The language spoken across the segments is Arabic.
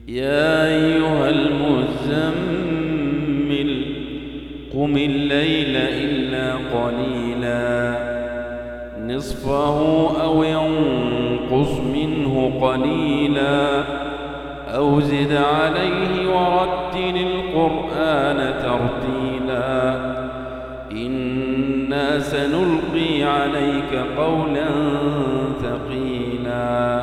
يا أيها المزمل قم الليل إلا قليلا نصفه أو ينقص منه قليلا أو زد عليه ورتل القرآن ترتيلا إنا سنلقي عليك قولا ثقيلا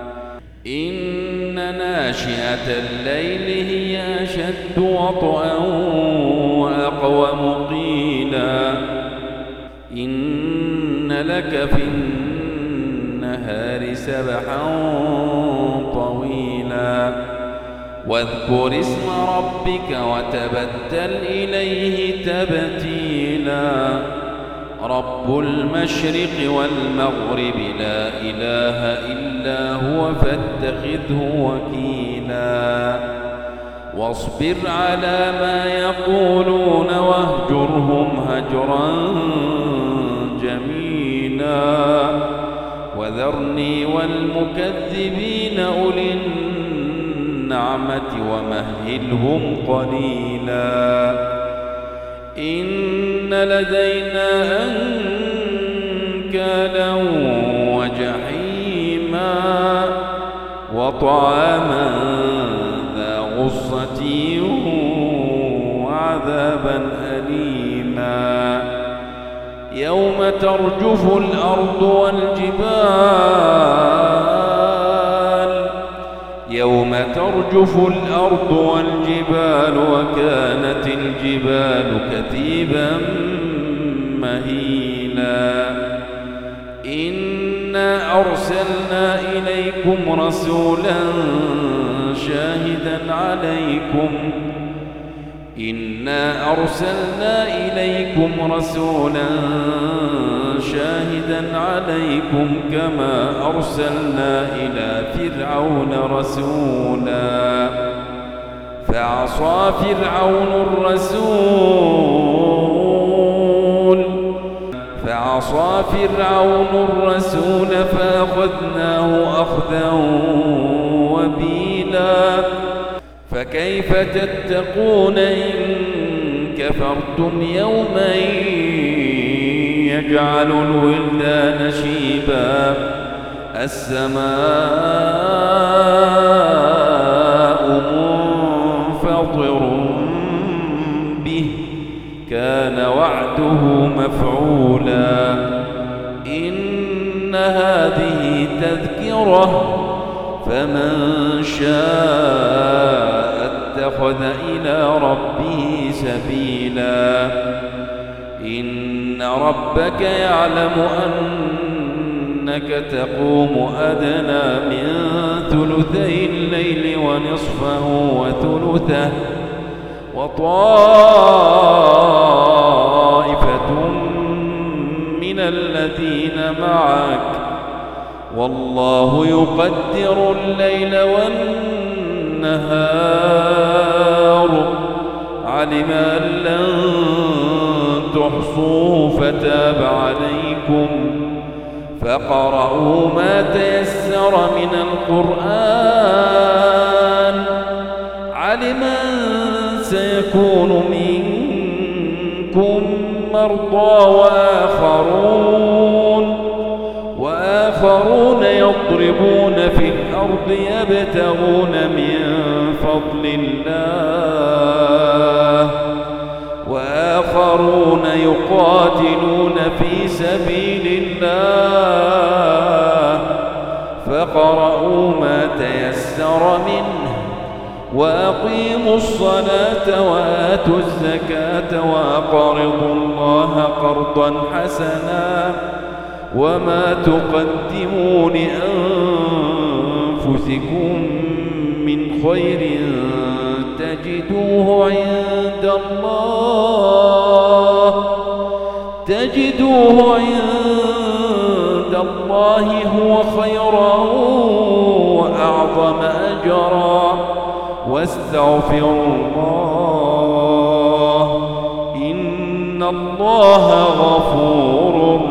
إن ناشئة الليل هي أشد وطئا وأقوم قيلا إن لك في النهار سبحا طويلا واذكر اسم ربك وتبتل إليه تبتيلا رب المشرق والمغرب لا إله إلا هو فاتخذه وكيلا واصبر على ما يقولون واهجرهم هجرا جميلا وذرني والمكذبين أولي النعمة ومهلهم قليلا إن لدينا أنكالا وجحيما وطعاما ذا غصة وعذابا أليما يوم ترجف الأرض والجبال وكانت الجبال كثيبا مهيلا إنا أرسلنا إليكم رسولا شاهدا عليكم كما أرسلنا إلى فرعون رسولا فعصى فرعون الرسول فأخذناه أخذا وبيلا فكيف تتقون إن كفرتم يوما يجعل الولدان شيبا السماء منفطر به كان وعده مفعولا إن هذه تذكرة فمن شاء اتخذ إلى ربه سبيلا إن ربك يعلم أنك تقوم أدنى من ثلثي الليل ونصفه وثلثه وطائفة من الذين معك والله يقدر الليل والنهار علم أن لن تحصوا فتاب عليكم فقرأوا ما تيسر من القرآن علم أن سيكون منكم مرضى وآخرون يضربون في الأرض يبتغون من فضل الله وآخرون يقاتلون في سبيل الله فاقرؤوا ما تيسر منه وأقيموا الصلاة وآتوا الزكاة وأقرضوا الله قرضا حسنا وما تقدموا لأنفسكم من خير تجدوه عند الله هو خيرا وأعظم أجرا واستغفروا الله إن الله غفور